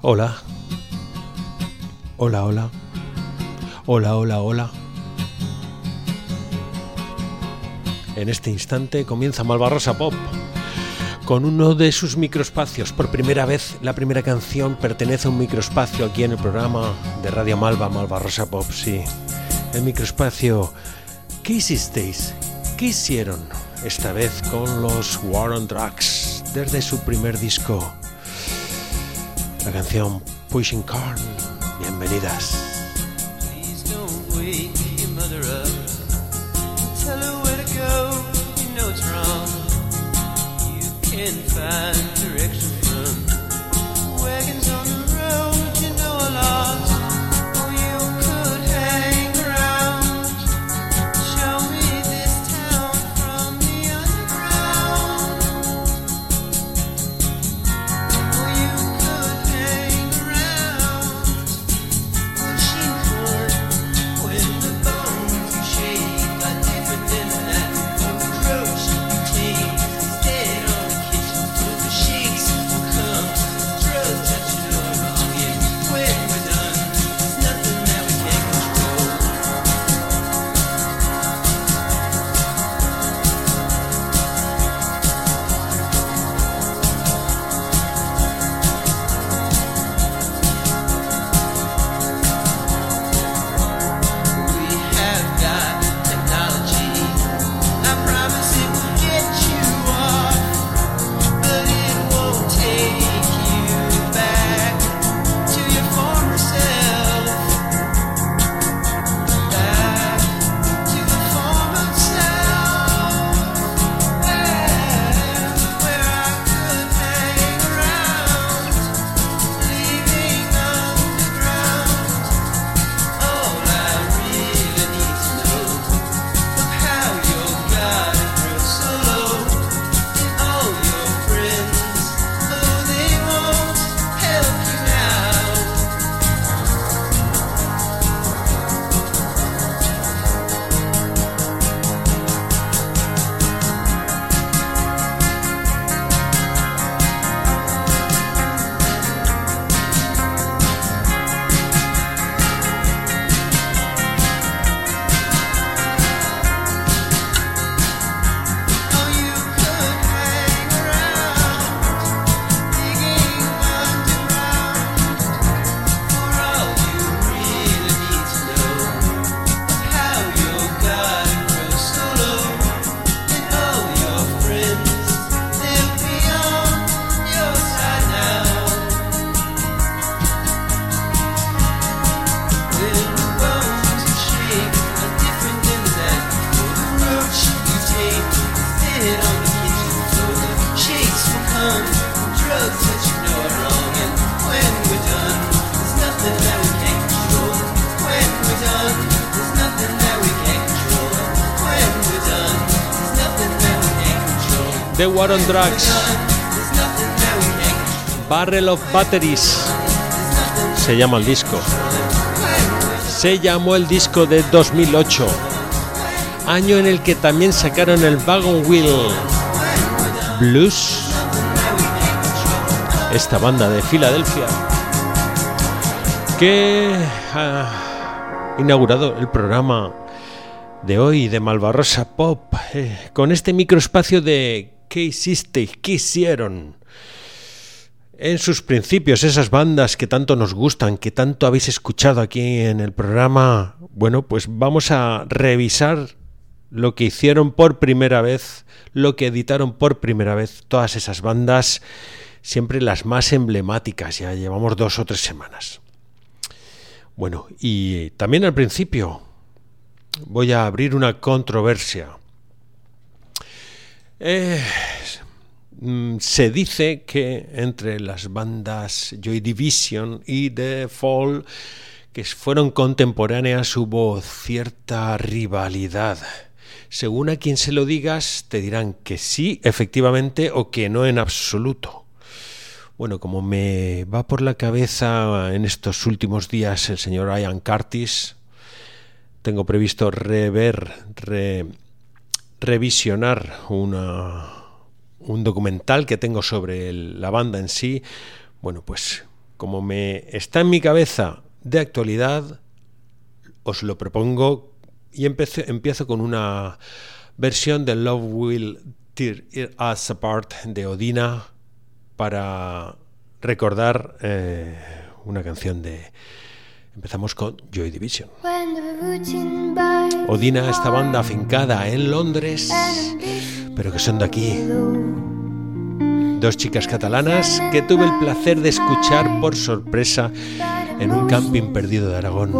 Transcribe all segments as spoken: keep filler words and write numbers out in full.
Hola. Hola, hola. Hola, hola, hola. En este instante comienza Malvarrosa Pop con uno de sus microespacios. Por primera vez, la primera canción pertenece a un microespacio aquí en el programa de Radio Malva, Malvarrosa Pop, sí. El microespacio. ¿Qué hicisteis? ¿Qué hicieron? Esta vez con los War on Drugs, desde su primer disco. La canción Pushing Corn. Bienvenidas. Please don't wake your mother up. Tell her where to go. You know it's wrong. You can find direction from wagons on the road. You know I lost. Oh, you could hang around. Show me this town from the underground. Oh, you could hang around. Pushing corn when the bones you shake are different than that approach you take. Dead on the kitchen floor, the shakes will come. Drugs that you know are wrong, and when we're done, there's nothing that we can't control. We have got technology. I promise it will get you off, but it won't take you back to your former self. Back to the former self. Back where I could hang around, leaving underground. All I really need to know of how your garden grows so low, and all your friends, though they won't help you now. Oh, you could hang around, digging underground, for all you really need to know of how your garden grows so low, and all your friends, they'll be on your side now. When the bones you shake are different than that, or the roach you take is dead on the kitchen floor, the shakes will come, drugs that you know are wrong, and when we're done, there's nothing that we can't control. When we're done, there's nothing that we can't control. When we're done, there's nothing that we can't control. The War on Drugs, There's nothing that we can't control. Barrel of Batteries, se llama el disco. Se llamó el disco de dos mil ocho, año en el que también sacaron el Wagon Wheel Blues, esta banda de Filadelfia que ha inaugurado el programa de hoy de Malvarrosa Pop, eh, con este microespacio de ¿qué hicisteis? ¿Qué hicieron? En sus principios, esas bandas que tanto nos gustan, que tanto habéis escuchado aquí en el programa, bueno, pues vamos a revisar lo que hicieron por primera vez, lo que editaron por primera vez todas esas bandas, siempre las más emblemáticas. Ya llevamos dos o tres semanas. Bueno, y también al principio voy a abrir una controversia. Eh... Se dice que entre las bandas Joy Division y The Fall, que fueron contemporáneas, hubo cierta rivalidad. Según a quien se lo digas, te dirán que sí, efectivamente, o que no en absoluto. Bueno, como me va por la cabeza en estos últimos días el señor Ian Curtis, tengo previsto rever, re, revisionar una... un documental que tengo sobre el, la banda en sí. Bueno, pues como me está en mi cabeza de actualidad, os lo propongo y empiezo, empiezo con una versión de Love Will Tear Us Apart de Odina para recordar eh, una canción de... Empezamos con Joy Division. Odina, esta banda afincada en Londres, pero que son de aquí. Dos chicas catalanas que tuve el placer de escuchar por sorpresa en un camping perdido de Aragón.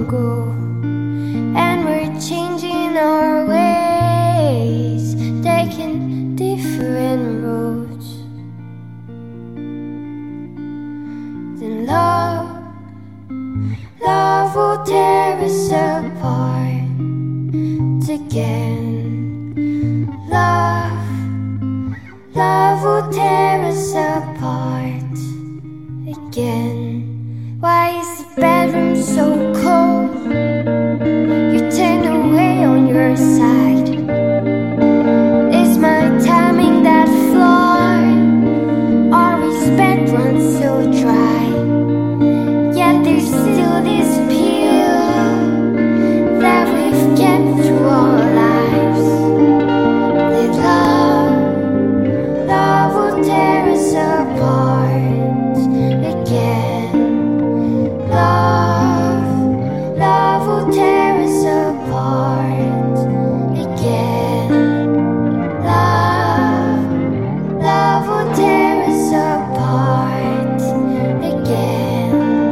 Love will tear us apart again. Love, love will tear us apart again. Why is the bedroom so cold? You turn away on your side. Is my timing that flawed? Our respect runs so dry. Yet there's still this appeal that we've kept through our lives. That love, love will tear us apart again. Love, love will tear us apart again. Love, love will tear us apart again.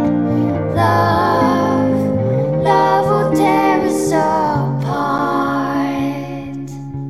Love, love will tear us apart.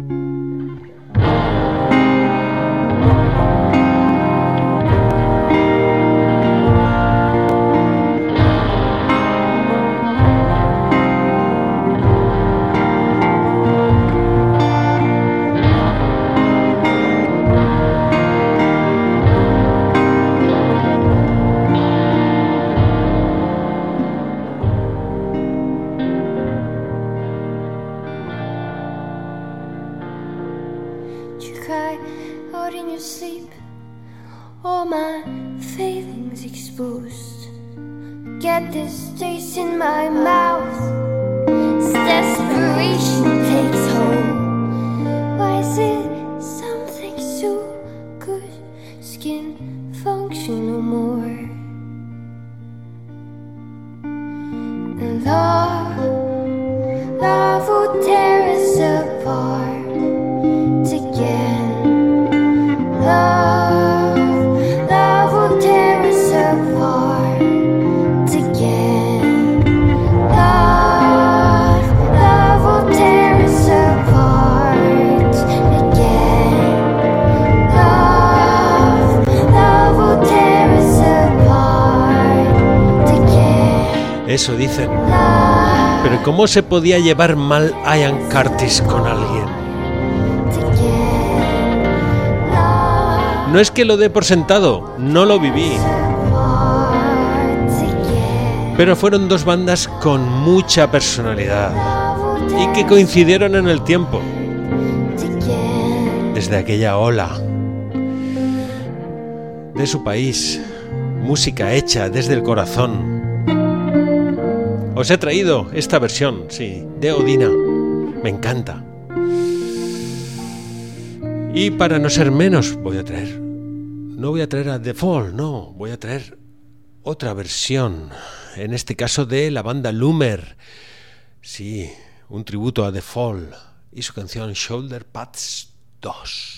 You cry out in your sleep, all my feelings exposed. Get this taste in my mouth, as desperation takes hold. Why is it something so good skin function no more? And love, love will tear us apart again. Love, love will tear us apart again. Love, love will tear us apart again. Love, love will tear us apart again. Eso dicen. Pero ¿cómo se podía llevar mal Ian Curtis con alguien? No es que lo dé por sentado, no lo viví. Pero fueron dos bandas con mucha personalidad y que coincidieron en el tiempo. Desde aquella ola de su país, música hecha desde el corazón. Os he traído esta versión, sí, de Odina. Me encanta. Y para no ser menos, voy a traer... No voy a traer a The Fall, no. Voy a traer otra versión. En este caso de la banda Loomer. Sí, un tributo a The Fall. Y su canción Shoulder Pads dos.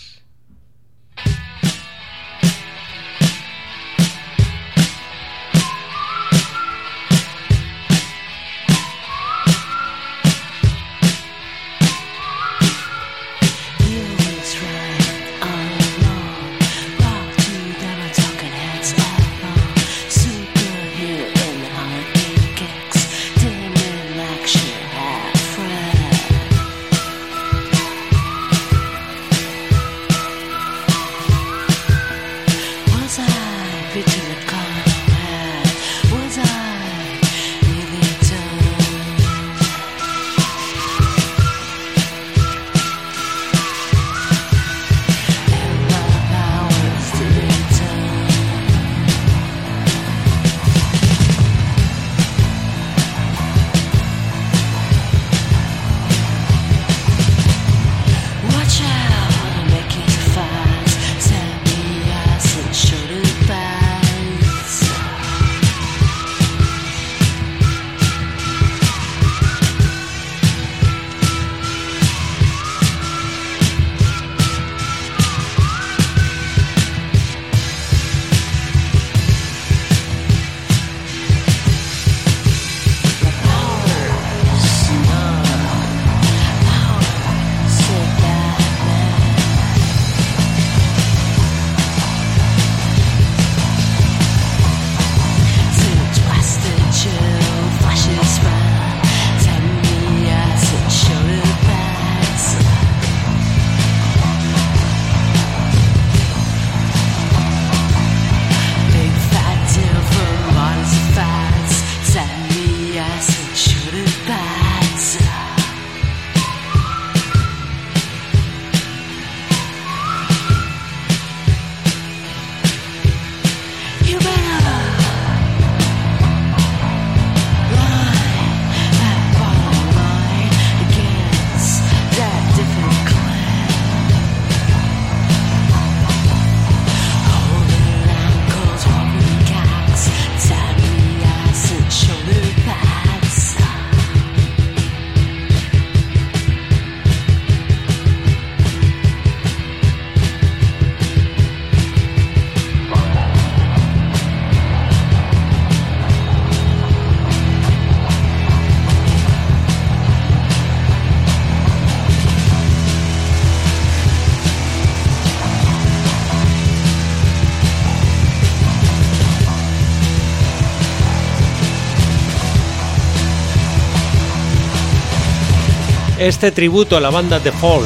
este tributo a la banda The Fall,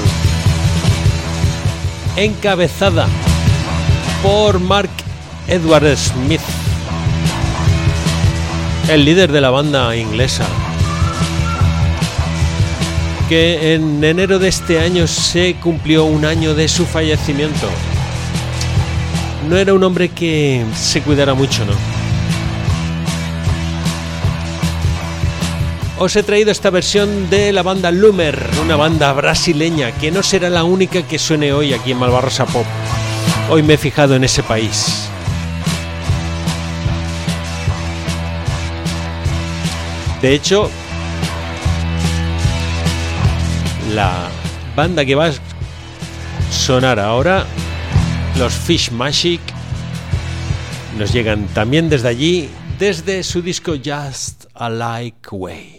encabezada por Mark Edward Smith, el líder de la banda inglesa, que en enero de este año se cumplió un año de su fallecimiento. No era un hombre que se cuidara mucho, ¿no? Os he traído esta versión de la banda Lumer, una banda brasileña que no será la única que suene hoy aquí en Malvarrosa Pop. Hoy me he fijado en ese país. De hecho, la banda que va a sonar ahora, los Fish Magic, nos llegan también desde allí, desde su disco Just a Like Way.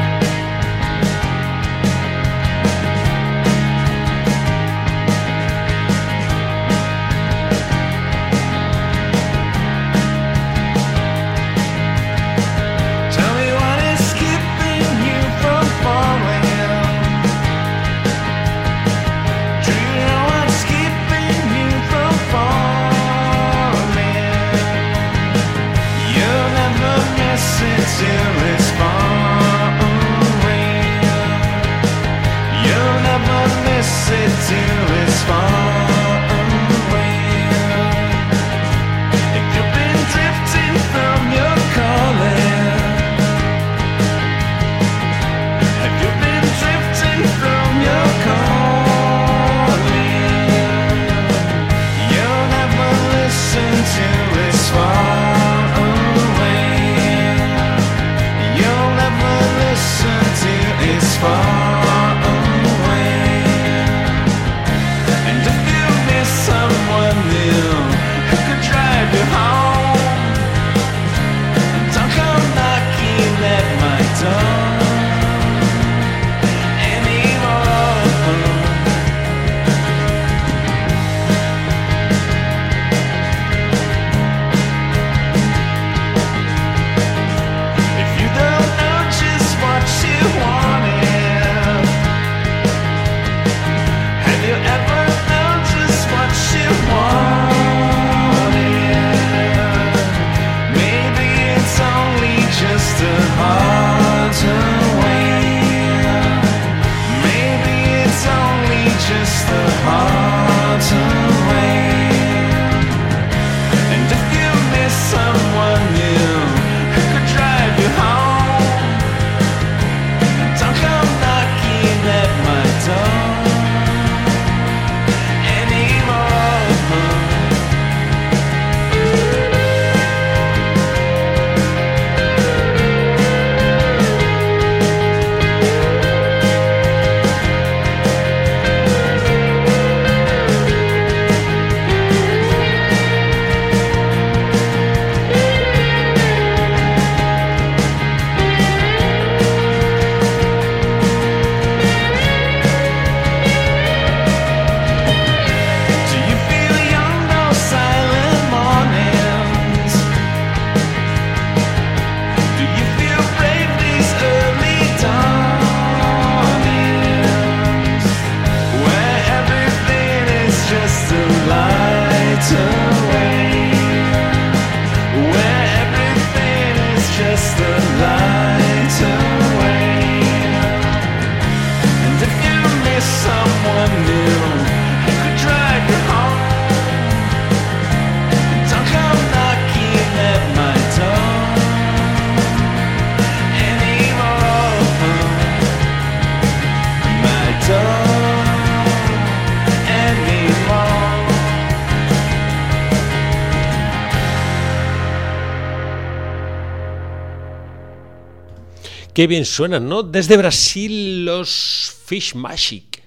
Qué bien suenan, ¿no? Desde Brasil, los Fish Magic,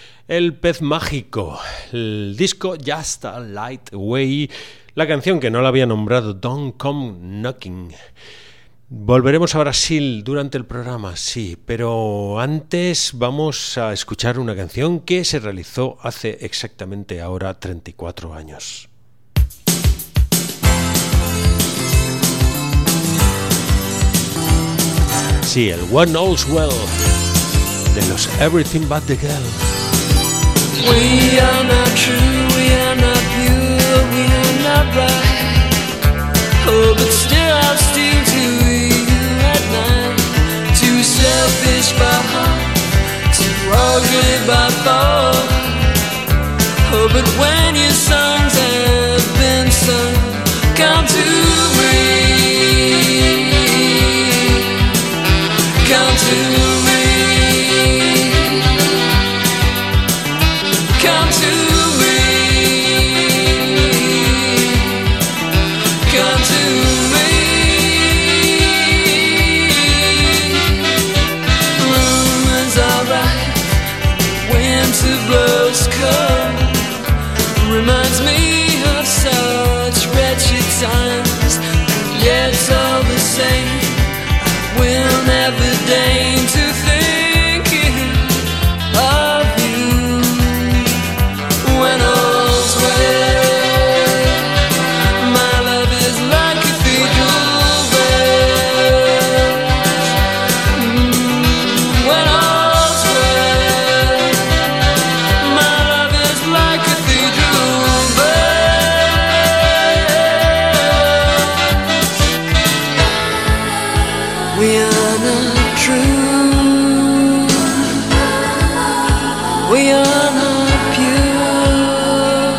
el pez mágico, el disco Just a Light Way, la canción que no la había nombrado, Don't Come Knocking. Volveremos a Brasil durante el programa, sí, pero antes vamos a escuchar una canción que se realizó hace exactamente ahora treinta y cuatro años. Sí, el One Knows Well. de los Everything But The Girl. We are not true, we are not pure, we are not right. Oh, but still I'm still to you at night. Too selfish by heart, too ugly by thought. Oh, but when your songs have been sung, come to me, come to me. Come to me, come to me. Rumors are right, winter blows cold. Reminds me of such wretched times. Yet all the same, I will never deign to think of you. When all's well, my love is like cathedral bells. Mm, when all's well, my love is like cathedral bells. We are not true, we are not pure,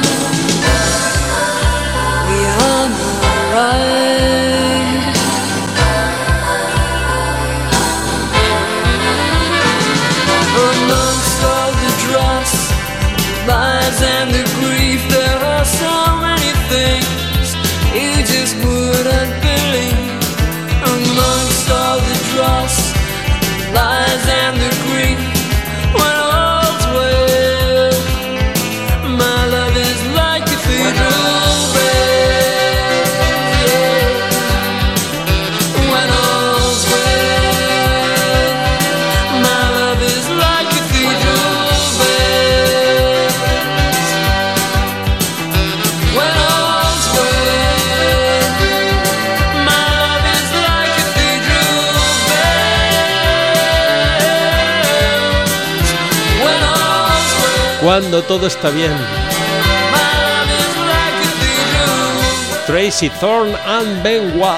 we are not right. Amongst all the dross, lies and the grief, there are so many things you just wouldn't believe. Amongst all the dross, lies and the grief, when all's well, my love is like cathedral bells. When all's well, my love is like cathedral bells. When all's well, my love is like cathedral bells. When all's well, Cuando todo está bien. my love is like cathedral. Tracy Thorn and Ben Watt.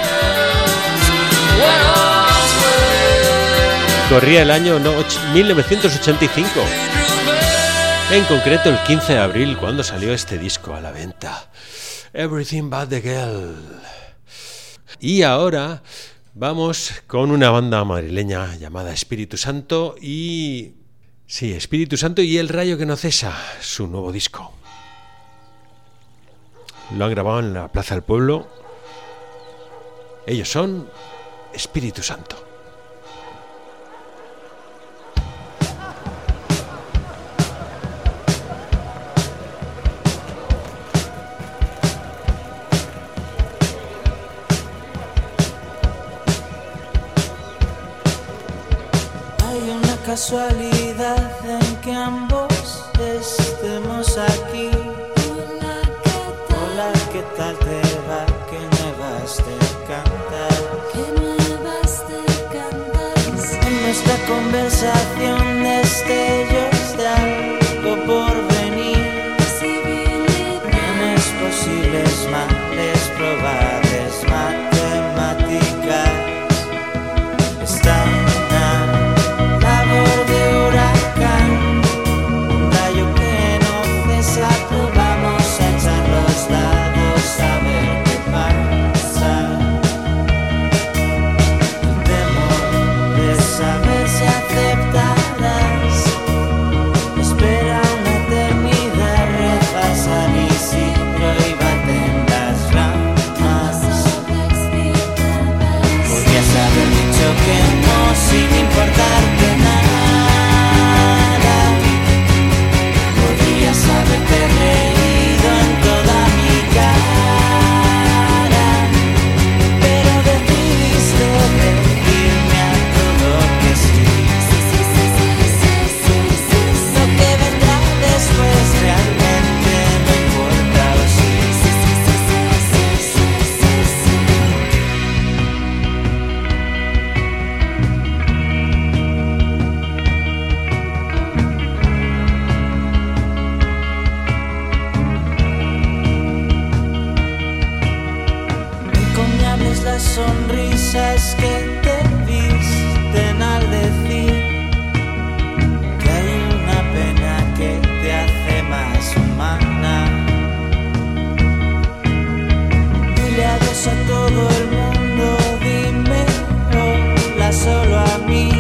When all's well, Corría el año no, och- mil novecientos ochenta y cinco. cathedral bells. En concreto el quince de abril, cuando salió este disco a la venta. Everything But The Girl. Y ahora vamos con una banda madrileña llamada Espíritu Santo y... Sí, Espíritu Santo y El Rayo que no cesa, su nuevo disco. Lo han grabado en la Plaza del Pueblo. Ellos son Espíritu Santo. Hay una casualidad en que ambos estemos aquí. Hola, ¿qué tal te va? Que nuevas te cantas. En nuestra conversación destellos de algo por venir. Tienes posibles males probables matemáticas. Están a labor de huracán. sonrisas que te visten al decir que hay una pena que te hace más humana. Dile adiós a todo el mundo, dime hola solo a mí.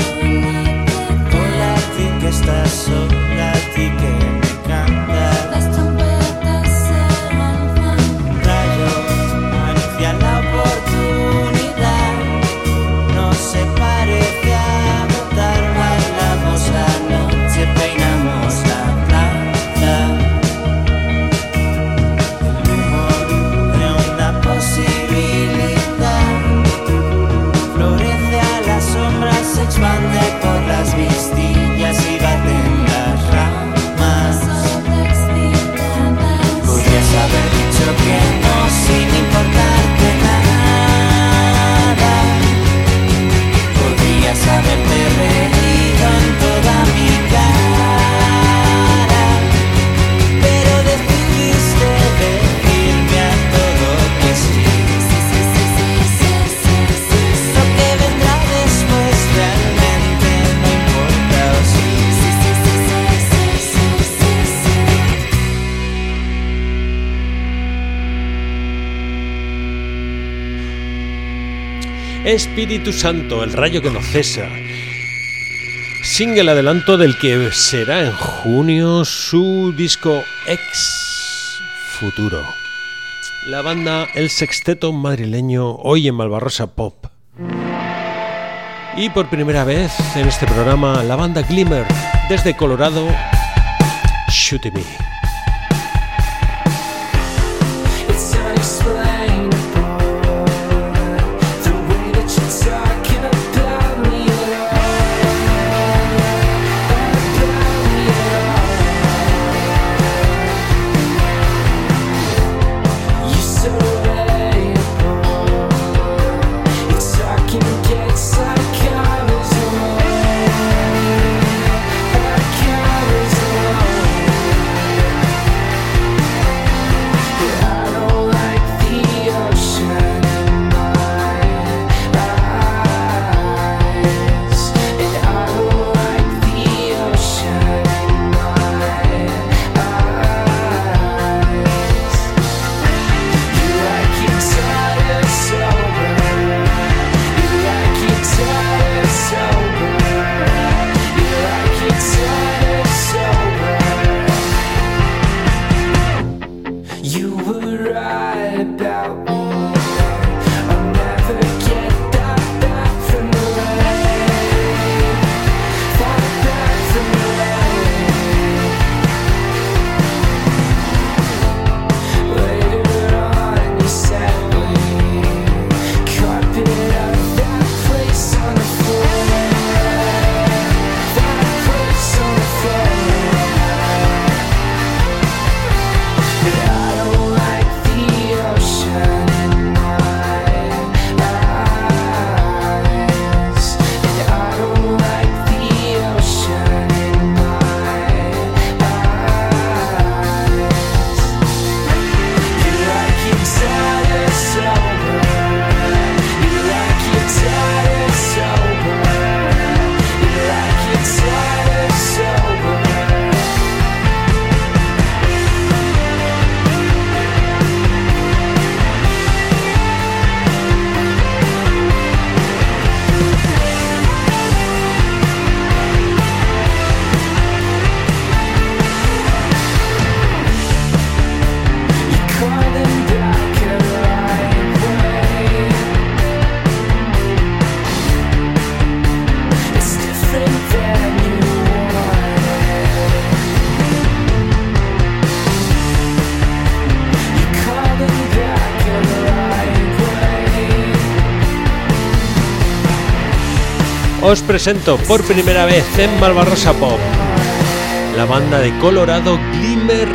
Hola a ti que estás sola, a ti que me cantas. Las trompetas se alzan. Un rayo anuncia la oportunidad, no se parece a votar. Bailamos la noche, peinamos la plaza. El humor de una posibilidad florece a la sombra, se expande por las vistillas y bate en las ramas. Podrías haber dicho que no sin importarte nada. Podrías haberte reído en toda mi cara, pero decidiste decirme a todo que sí. Lo que vendrá después realmente no importa, ¿o sí? Espíritu Santo, el rayo que no cesa. Single adelanto del que será en junio su disco Ex Futuro. La banda El Sexteto Madrileño, hoy en Malvarrosa Pop. Y por primera vez en este programa, la banda Glimmer, desde Colorado, Shoot Me. It's unexplainable, the way that you're talking about me at all, about me at all. You're so relatable, you're talking against sarcasm, sarcasm. Os presento por primera vez en Malvarrosa Pop la banda de Colorado Glimmer,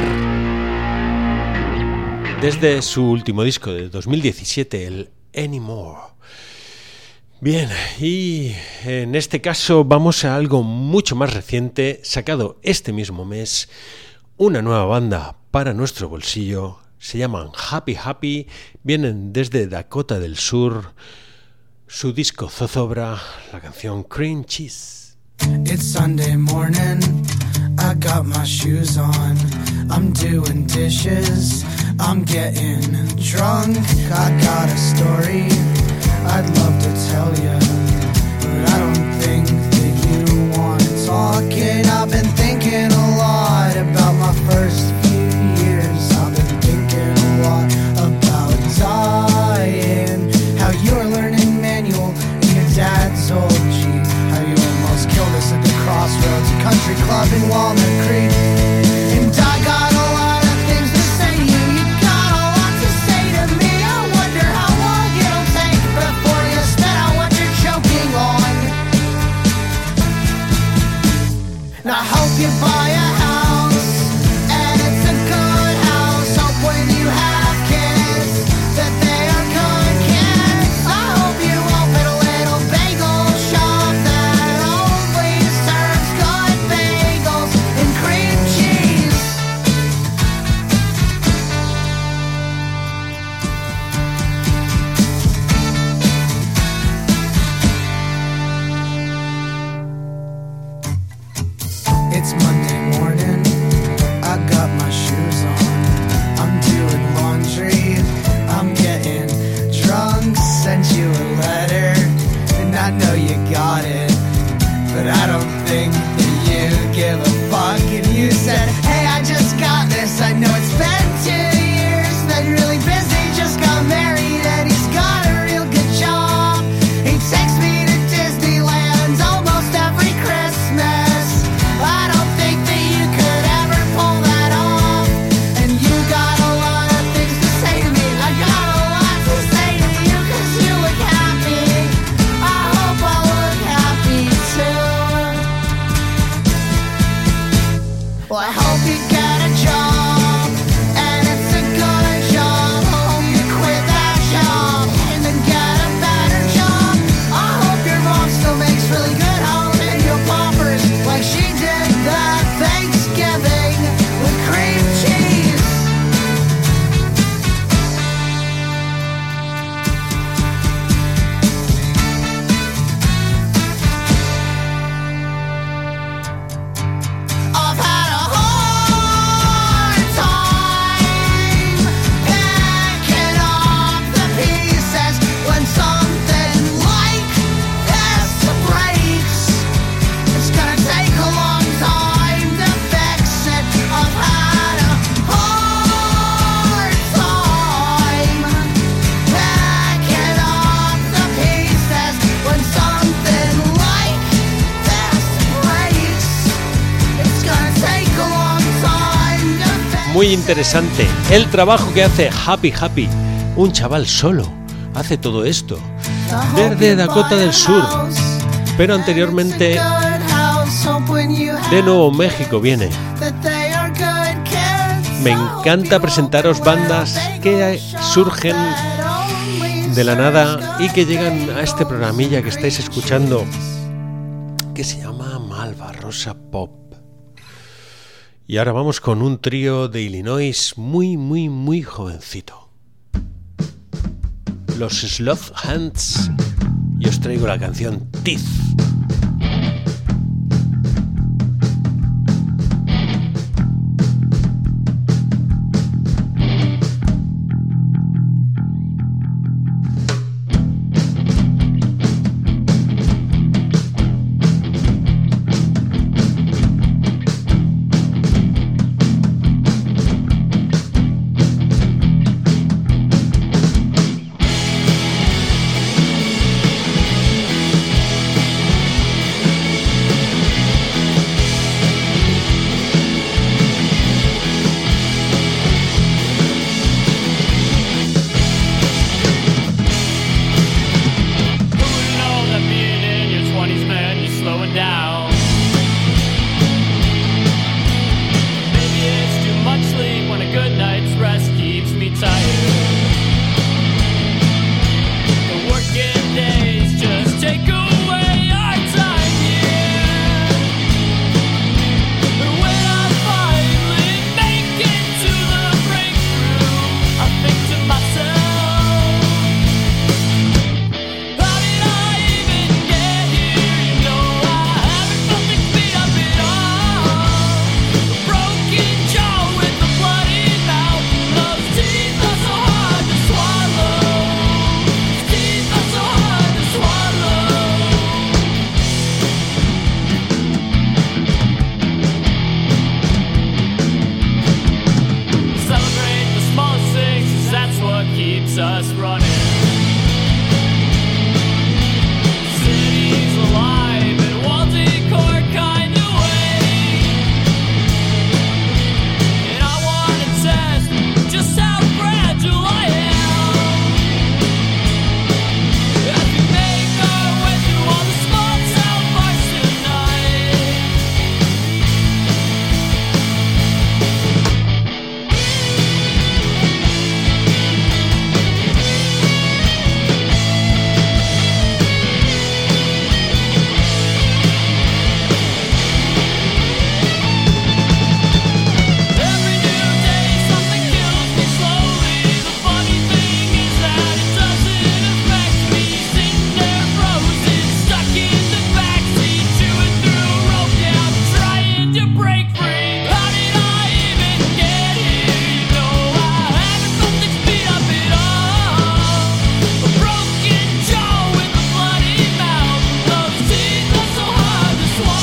desde su último disco de dos mil diecisiete, el Anymore. Bien, y en este caso vamos a algo mucho más reciente, sacado este mismo mes, una nueva banda para nuestro bolsillo, se llaman Happy Happy, vienen desde Dakota del Sur, su disco Zozobra, la canción Cream Cheese. It's Sunday morning, I got my shoes on, I'm doing dishes, I'm getting drunk, I got a story I'd love to tell you, but I don't think that you want to talk it. I've been thinking a lot about my first few years, I've been thinking a lot about dying, how you're learning manual in your dad's old Jeep, how you almost killed us at the crossroads, a country club in Walnut Creek. And I got a lot of things to say to you, you got a lot to say to me. I wonder how long it'll take before you spit out what you're choking on. And I hope you buy a house, and it's a good house. Hope when you have kids that they are good kids. I hope you open a little bagel shop that only serves good bagels and cream cheese. It's Monday morning, I got my shoes on, I'm doing laundry, I'm getting drunk, sent you a letter, and I know you got it, but I don't think that you give a fuck. And you said, hey, I just got this, I know it's been two years, been really busy, just got married, and he's got a real good job. He takes me to Disneyland almost every Christmas. I don't think that you could ever pull that off. And you got a lot of things to say to me. I got a lot to say to you, cause you look happy. I hope I look happy too. Well, I hope you get a job, and it's a good job. I hope you quit that job and then get a better job. I hope your mom still makes really good jalapeno poppers like she did that Thanksgiving with cream cheese. I've had a hard time picking up the pieces when something like this breaks. It's gonna take a long time to fix it. I've had a hard time picking up the pieces when something like this breaks. It's gonna take a long time to fix. Muy interesante el trabajo que hace Happy Happy, un chaval solo, hace todo esto, desde Dakota del Sur, pero anteriormente de Nuevo México viene. Me encanta presentaros bandas que surgen de la nada y que llegan a este programilla que estáis escuchando, que se llama Malvarrosa Pop. Y ahora vamos con un trío de Illinois muy, muy, muy jovencito. Los Sloth Hands. Y os traigo la canción Teeth. I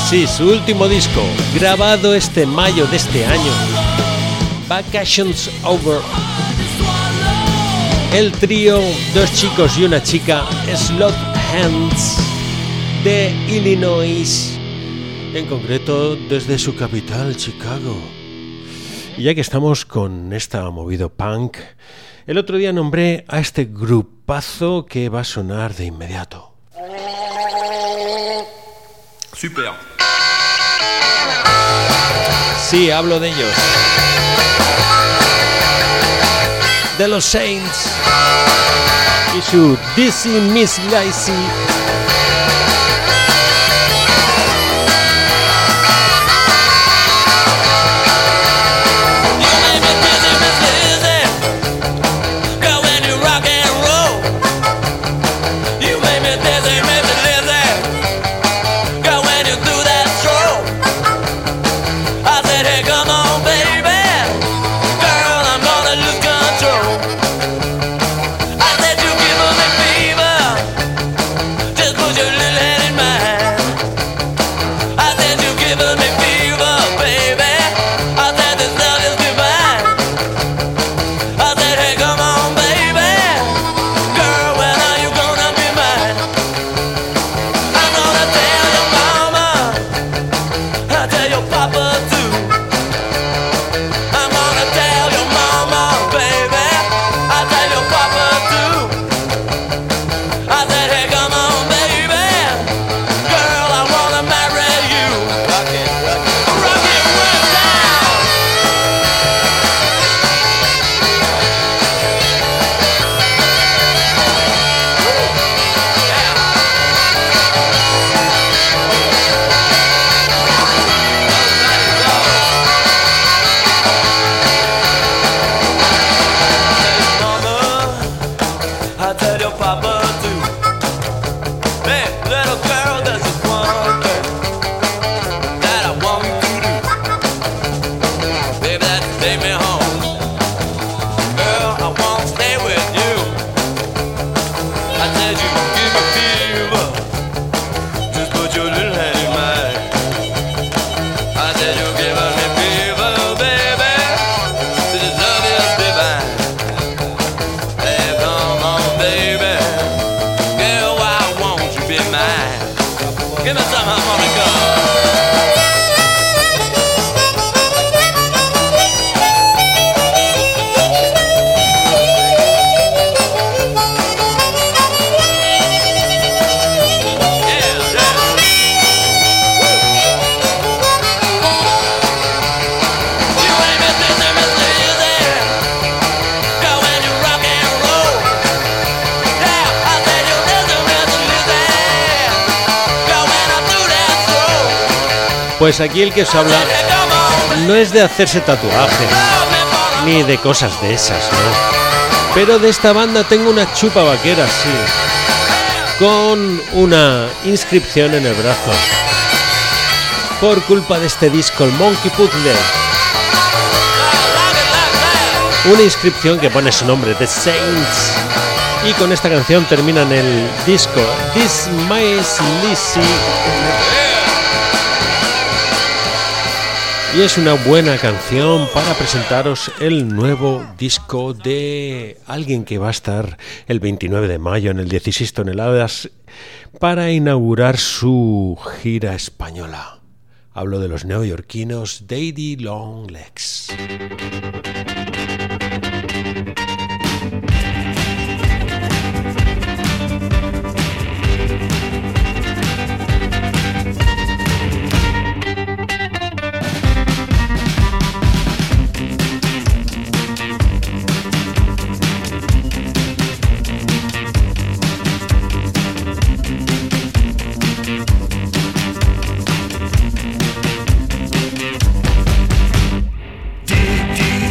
Sí, su último disco, grabado este mayo de este año, Vacations Over. El trío, dos chicos y una chica, Slot Hands, de Illinois, en concreto desde su capital, Chicago. Y ya que estamos con esta movido punk, el otro día nombré a este grupazo que va a sonar de inmediato. Super. Sí, hablo de ellos. De los Saints y su Dizzy Miss Lizzy. Pues aquí el que os habla no es de hacerse tatuajes ni de cosas de esas, ¿no? Pero de esta banda tengo una chupa vaquera, sí, con una inscripción en el brazo por culpa de este disco, el Monkey Puzzle. Una inscripción que pone su nombre, The Saints, y con esta canción terminan el disco This Miss Lizzy. Y es una buena canción para presentaros el nuevo disco de alguien que va a estar el veintinueve de mayo en el dieciséis toneladas para inaugurar su gira española. Hablo de los neoyorquinos Daddy Long Legs. Did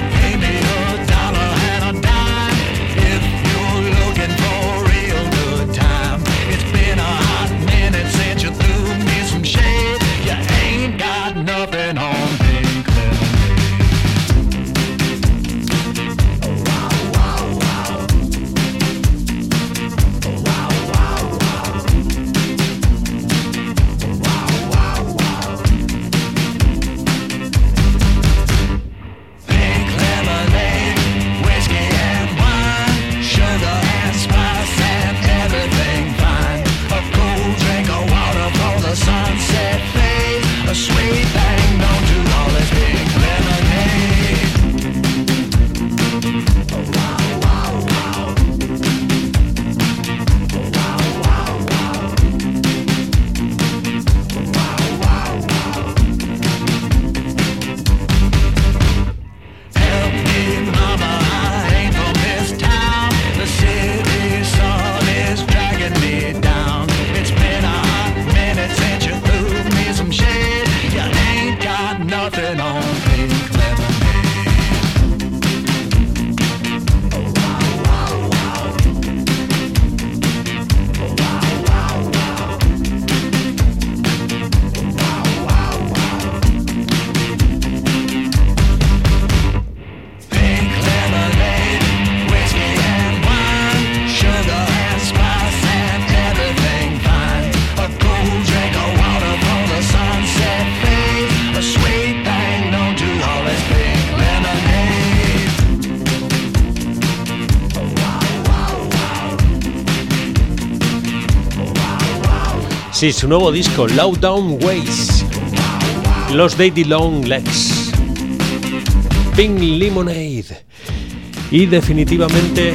Sí, su nuevo disco, Low Down Ways. Los Daddy Long Legs. Pink Lemonade. Y definitivamente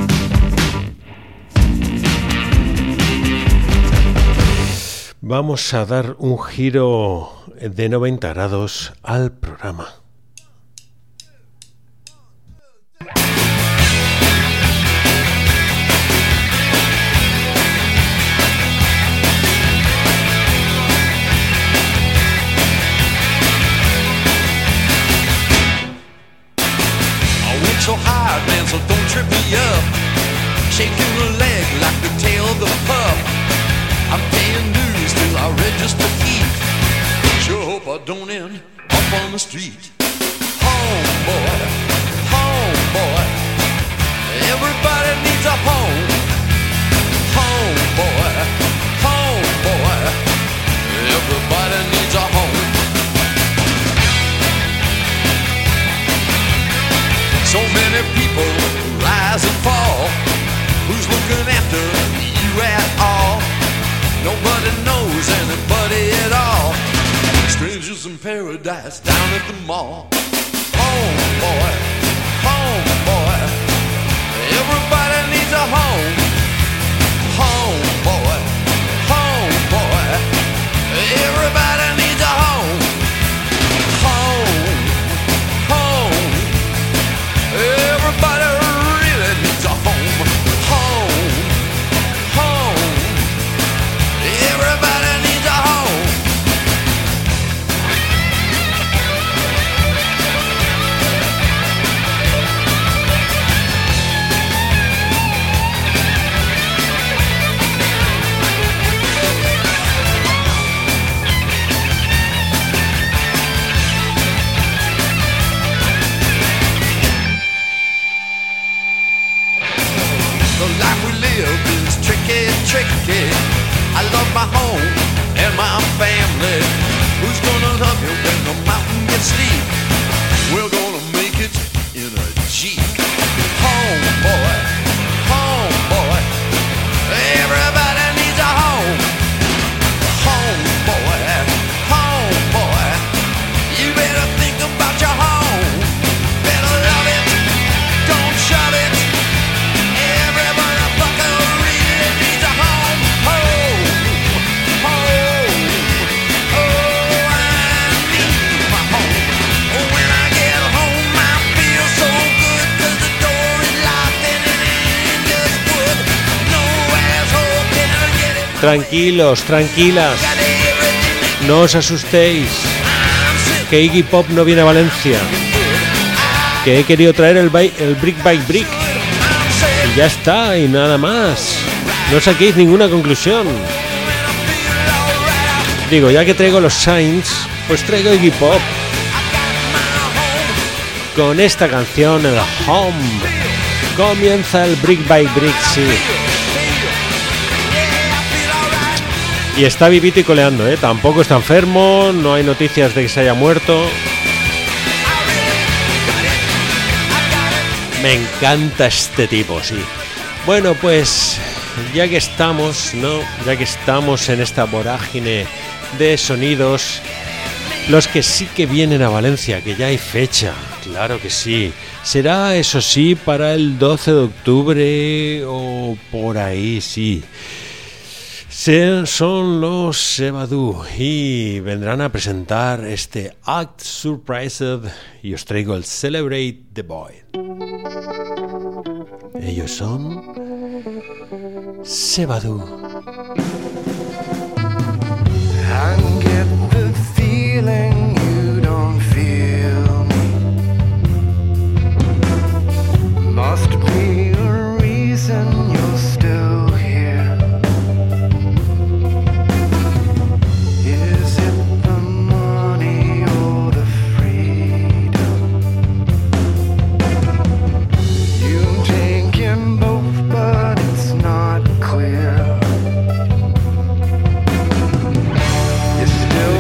vamos a dar un giro de noventa grados al programa. So hard, man, so don't trip me up. Shaking the leg like the tail of the pup. I'm paying dues till I register heat. Sure hope I don't end up on the street. Home, boy, home, boy. Everybody needs a home. Home, boy, home, boy. Everybody needs a home. So many people rise and fall. Who's looking after you at all? Nobody knows anybody at all. Strangers in paradise down at the mall. Home, boy, home, boy. Everybody needs a home. Home, boy, home, boy. Everybody needs a home. Home, home. Everybody really needs a home. Home, home. Everybody needs a home. The life we live is tricky, tricky. I love my home and my family. Who's gonna love you when the mountain gets steep? We're gonna make it in a Jeep. Home, boy, home, boy. Everybody needs a home. Home, boy, home, boy. You better think about your home. Better love it, don't shove it. Everybody fucking really needs a home. Home, home. Oh, I need my home. When I get home, I feel so good, 'cause the door is locked and it ain't just wood. No asshole can get it. Tranquilos, tranquilas, Got everything no os asustéis, I'm sick que Iggy Pop no viene a Valencia, que he querido traer el, bai- el Brick by Brick. I'm sick Y ya está, y nada más. No saquéis ninguna conclusión. Digo, ya que traigo los Saints, pues traigo Iggy Pop con esta canción, el Home. Comienza el Brick by Brick, sí. Y está vivito y coleando, ¿eh? Tampoco está enfermo, no hay noticias de que se haya muerto. Me encanta este tipo, sí. Bueno, pues ya que estamos, ¿no? Ya que estamos en esta vorágine de sonidos, los que sí que vienen a Valencia, que ya hay fecha, claro que sí. Será, eso sí, para el doce de octubre o por ahí, sí. Se- Son los Sebadú y vendrán a presentar este Act Surprised y os traigo el Celebrate the Void. Ellos son Sebadú. I get the feeling you don't feel me. Must be a reason you're still here. Is it the money or the freedom? You taking both, but it's not clear. You're still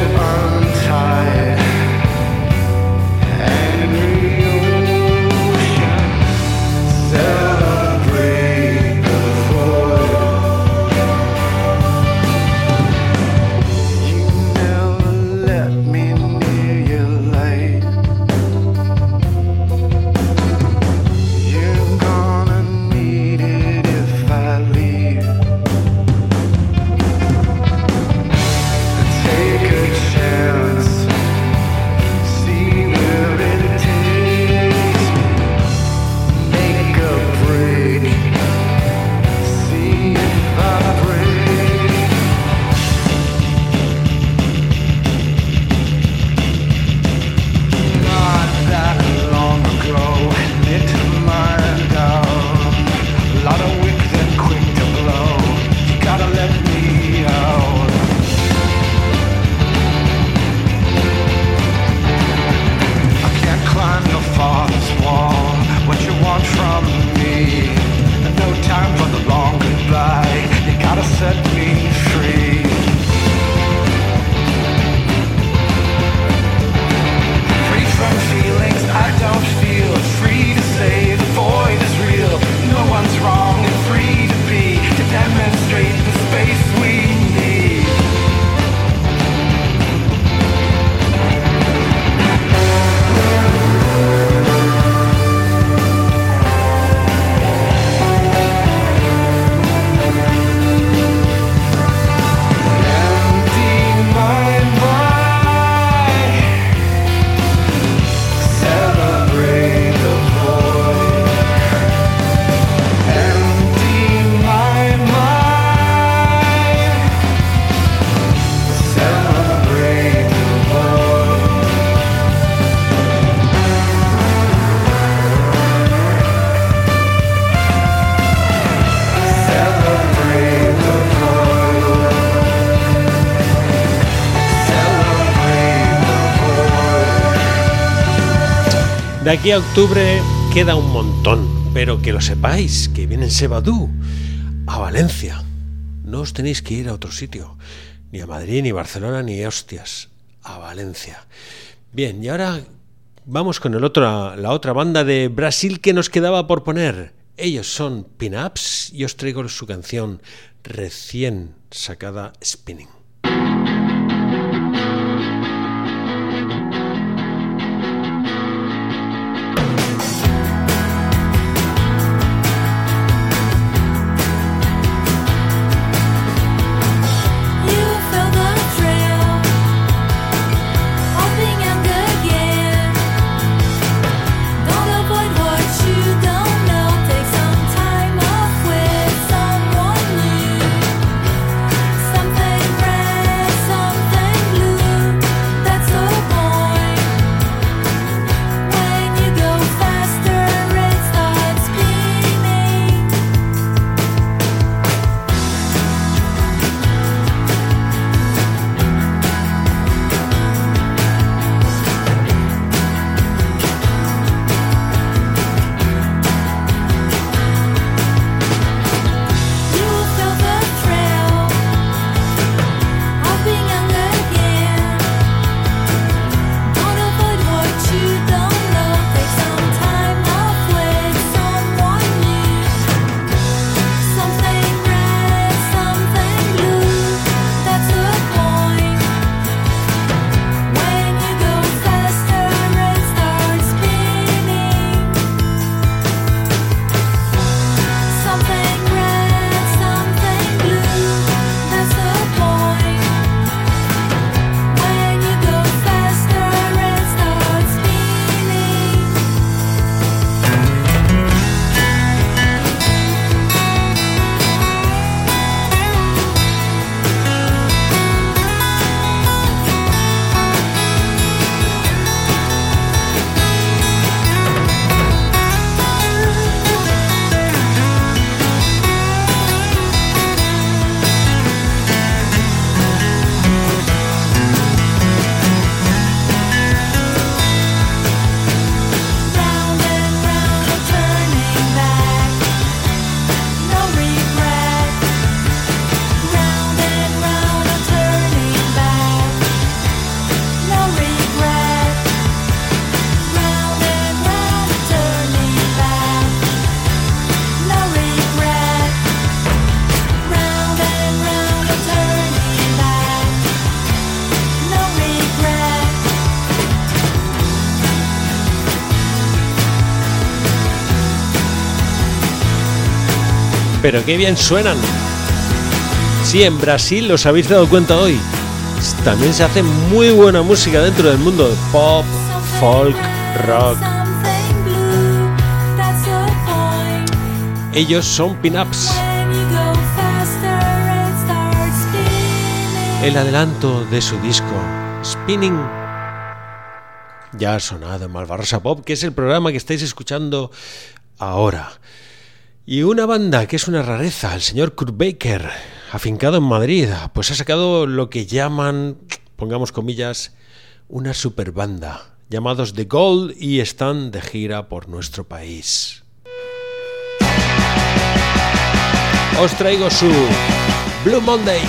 De aquí a octubre queda un montón, pero que lo sepáis, que viene en Sebadú, a Valencia. No os tenéis que ir a otro sitio, ni a Madrid, ni Barcelona, ni hostias, a Valencia. Bien, y ahora vamos con el otro, la otra banda de Brasil que nos quedaba por poner. Ellos son Pin-Ups y os traigo su canción recién sacada, Spinning. Pero qué bien suenan. Sí, en Brasil, os habéis dado cuenta hoy, también se hace muy buena música dentro del mundo de pop, folk, rock. Ellos son Pin-Ups. El adelanto de su disco Spinning ya ha sonado en Malvarrosa Pop, que es el programa que estáis escuchando ahora. Y una banda que es una rareza, el señor Kurt Baker, afincado en Madrid, pues ha sacado lo que llaman, pongamos comillas, una super banda, llamados The Gold, y están de gira por nuestro país. Os traigo su Blue Monday.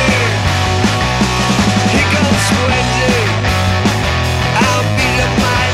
I'll beat up my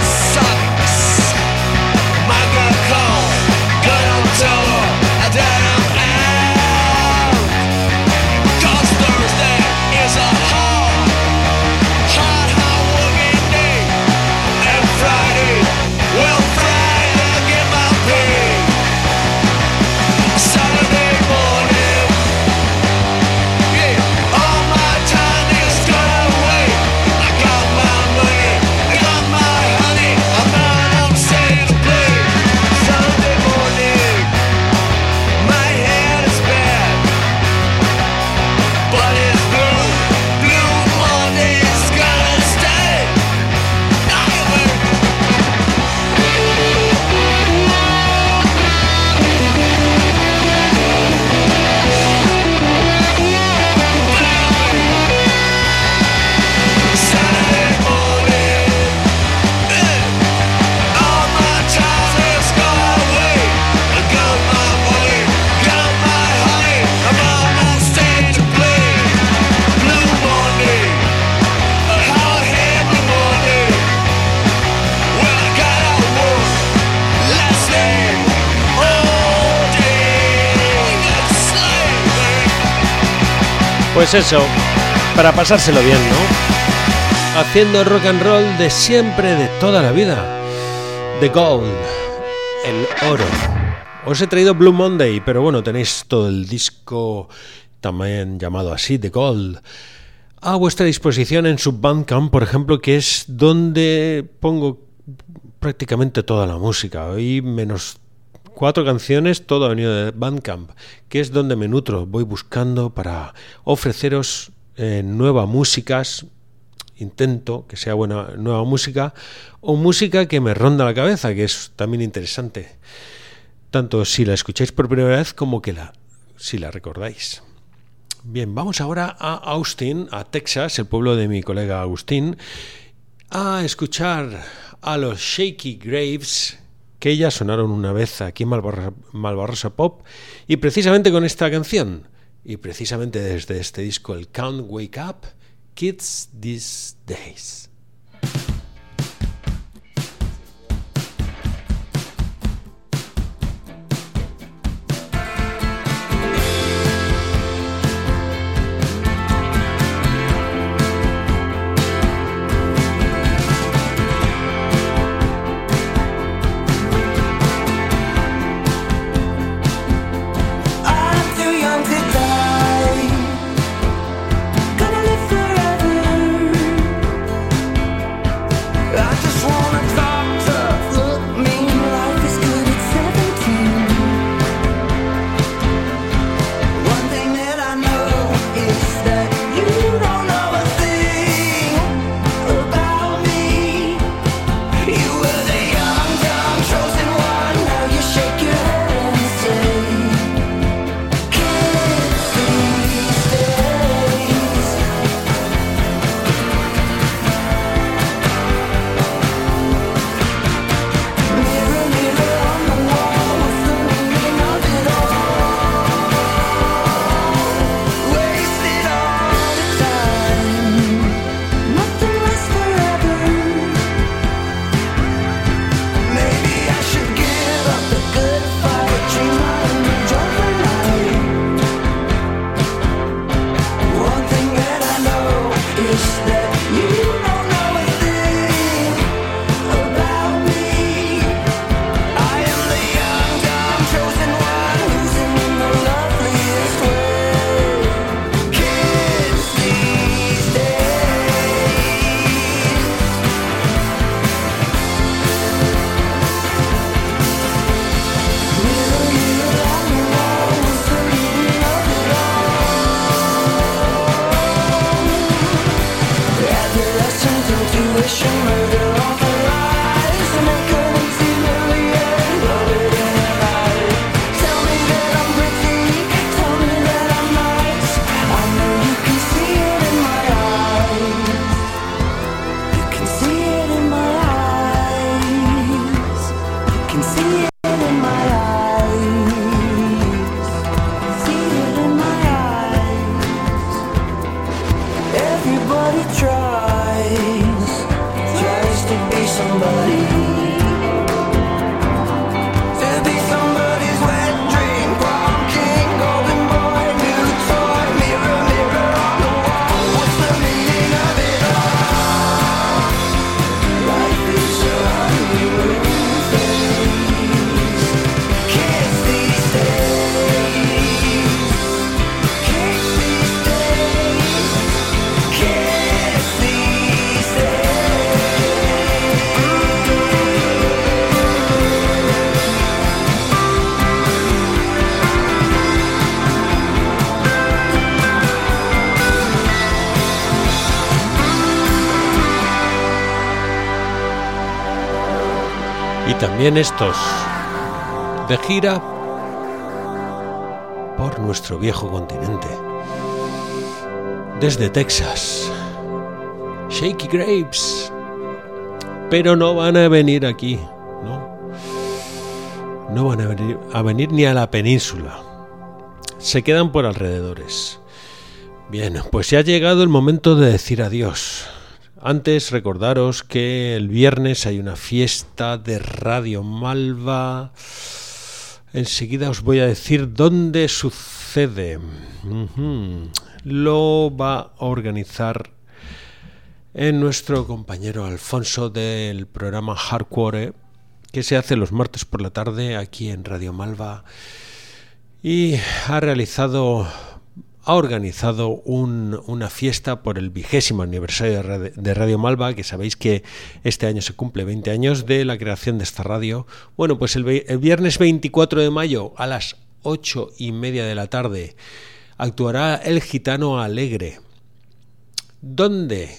Pues eso, para pasárselo bien, ¿no? Haciendo rock and roll de siempre, de toda la vida. The Gold, el oro. Os he traído Blue Monday, pero bueno, tenéis todo el disco también llamado así, The Gold, a vuestra disposición en su Bandcamp, por ejemplo, que es donde pongo prácticamente toda la música. Hoy menos cuatro canciones, todo ha venido de Bandcamp, que es donde me nutro. Voy buscando para ofreceros eh, nuevas músicas. Intento que sea buena nueva música o música que me ronda la cabeza, que es también interesante, tanto si la escucháis por primera vez como que la si la recordáis. Bien, vamos ahora a Austin, a Texas, el pueblo de mi colega Agustín, a escuchar a los Shakey Graves, que ya sonaron una vez aquí en Malvarrosa, Malvarrosa Pop, y precisamente con esta canción, y precisamente desde este disco, el Can't Wake Up, Kids These Days. También estos de gira por nuestro viejo continente, desde Texas, Shakey Graves, pero no van a venir aquí, no, no van a venir, a venir ni a la península, se quedan por alrededores. Bien, pues ya ha llegado el momento de decir adiós. Antes, recordaros que el viernes hay una fiesta de Radio Malva. Enseguida os voy a decir dónde sucede sucede? Uh-huh. Lo va a organizar en nuestro compañero Alfonso del programa Hardcore, que se hace los martes por la tarde aquí en Radio Malva, y ha realizado, ha organizado un, una fiesta por el vigésimo aniversario de Radio Malva, que sabéis que este año se cumple veinte años de la creación de esta radio. Bueno, pues el, el viernes veinticuatro de mayo a las ocho y media de la tarde actuará El Gitano Alegre. ¿Dónde?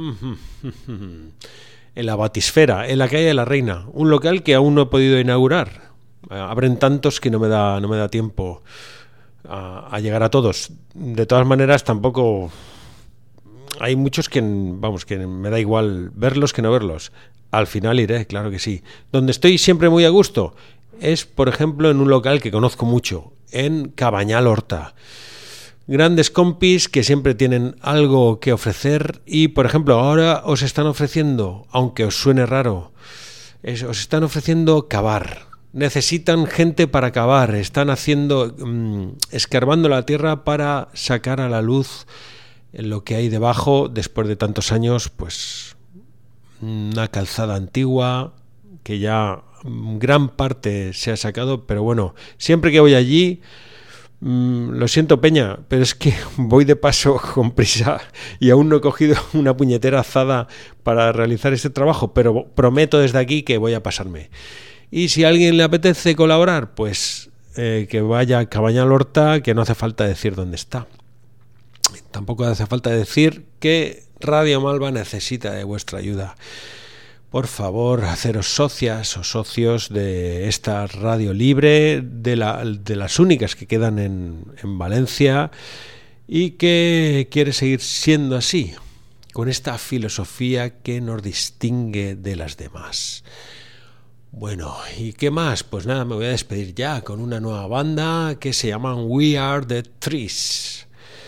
En la Batisfera, en la calle de la Reina, un local que aún no he podido inaugurar. Abren tantos que no me da, no me da tiempo a, a llegar a todos. De todas maneras, tampoco hay muchos que, vamos, que me da igual verlos que no verlos. Al final iré, claro que sí. Donde estoy siempre muy a gusto es, por ejemplo, en un local que conozco mucho, en Cabañal Horta. Grandes compis que siempre tienen algo que ofrecer y, por ejemplo, ahora os están ofreciendo, aunque os suene raro, es, os están ofreciendo cavar. Necesitan gente para cavar, están haciendo, mmm, escarbando la tierra para sacar a la luz lo que hay debajo después de tantos años, pues una calzada antigua que ya gran parte se ha sacado, pero bueno, siempre que voy allí... Mm, lo siento, Peña, pero es que voy de paso con prisa y aún no he cogido una puñetera azada para realizar este trabajo, pero prometo desde aquí que voy a pasarme. Y si a alguien le apetece colaborar, pues eh, que vaya a Cabañal Horta, que no hace falta decir dónde está. Tampoco hace falta decir que Radio Malva necesita de vuestra ayuda. Por favor, haceros socias o socios de esta radio libre, de, la, de las únicas que quedan en, en Valencia y que quiere seguir siendo así, con esta filosofía que nos distingue de las demás. Bueno, ¿y qué más? Pues nada, me voy a despedir ya con una nueva banda que se llaman We Are the Trees.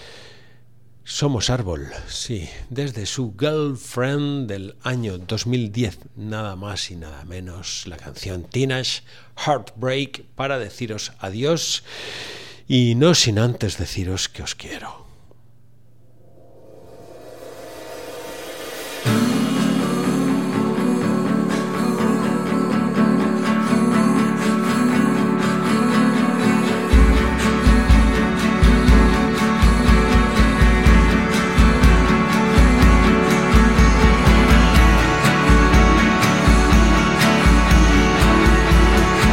Somos árbol, sí, desde su Girlfriend del año dos mil diez, nada más y nada menos, la canción Teenage Heartbreak, para deciros adiós y no sin antes deciros que os quiero.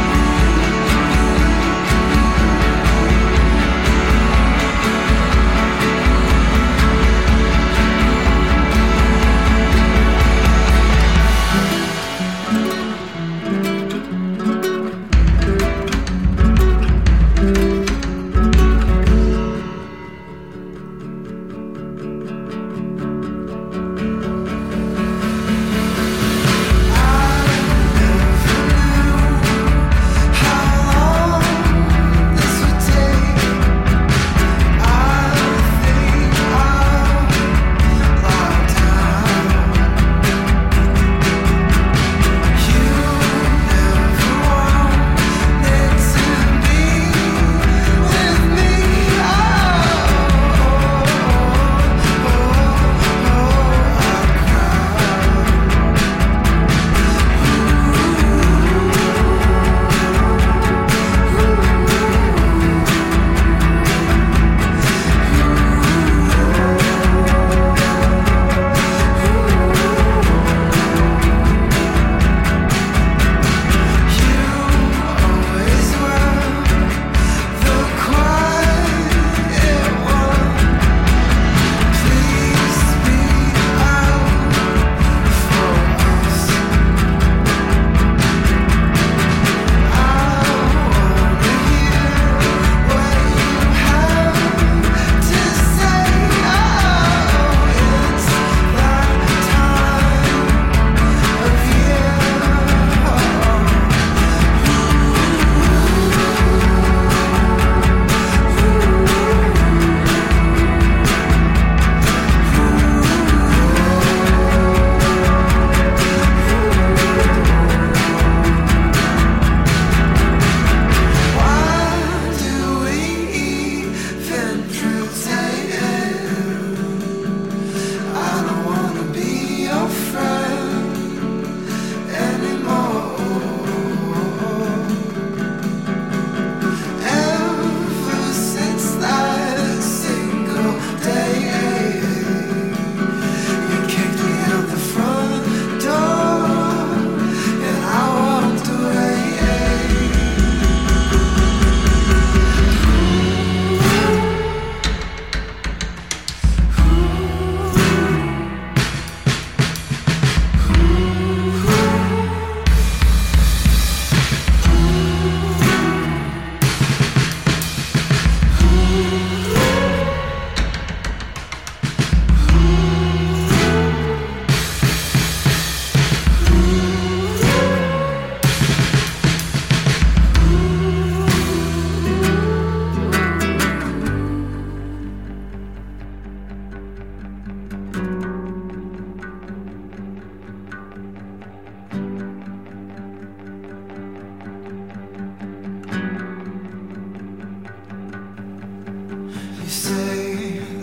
Thank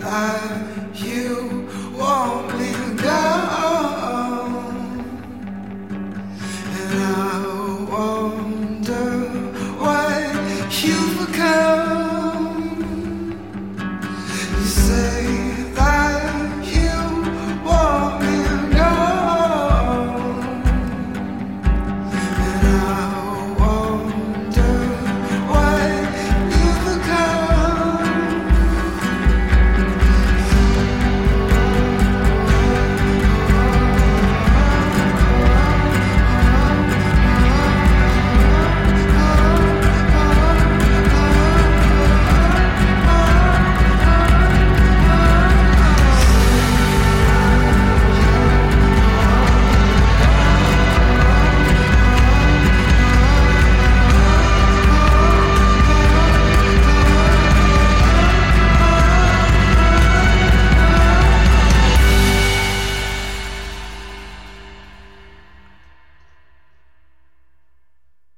that you won't leave go. And I wonder what you've become. You say that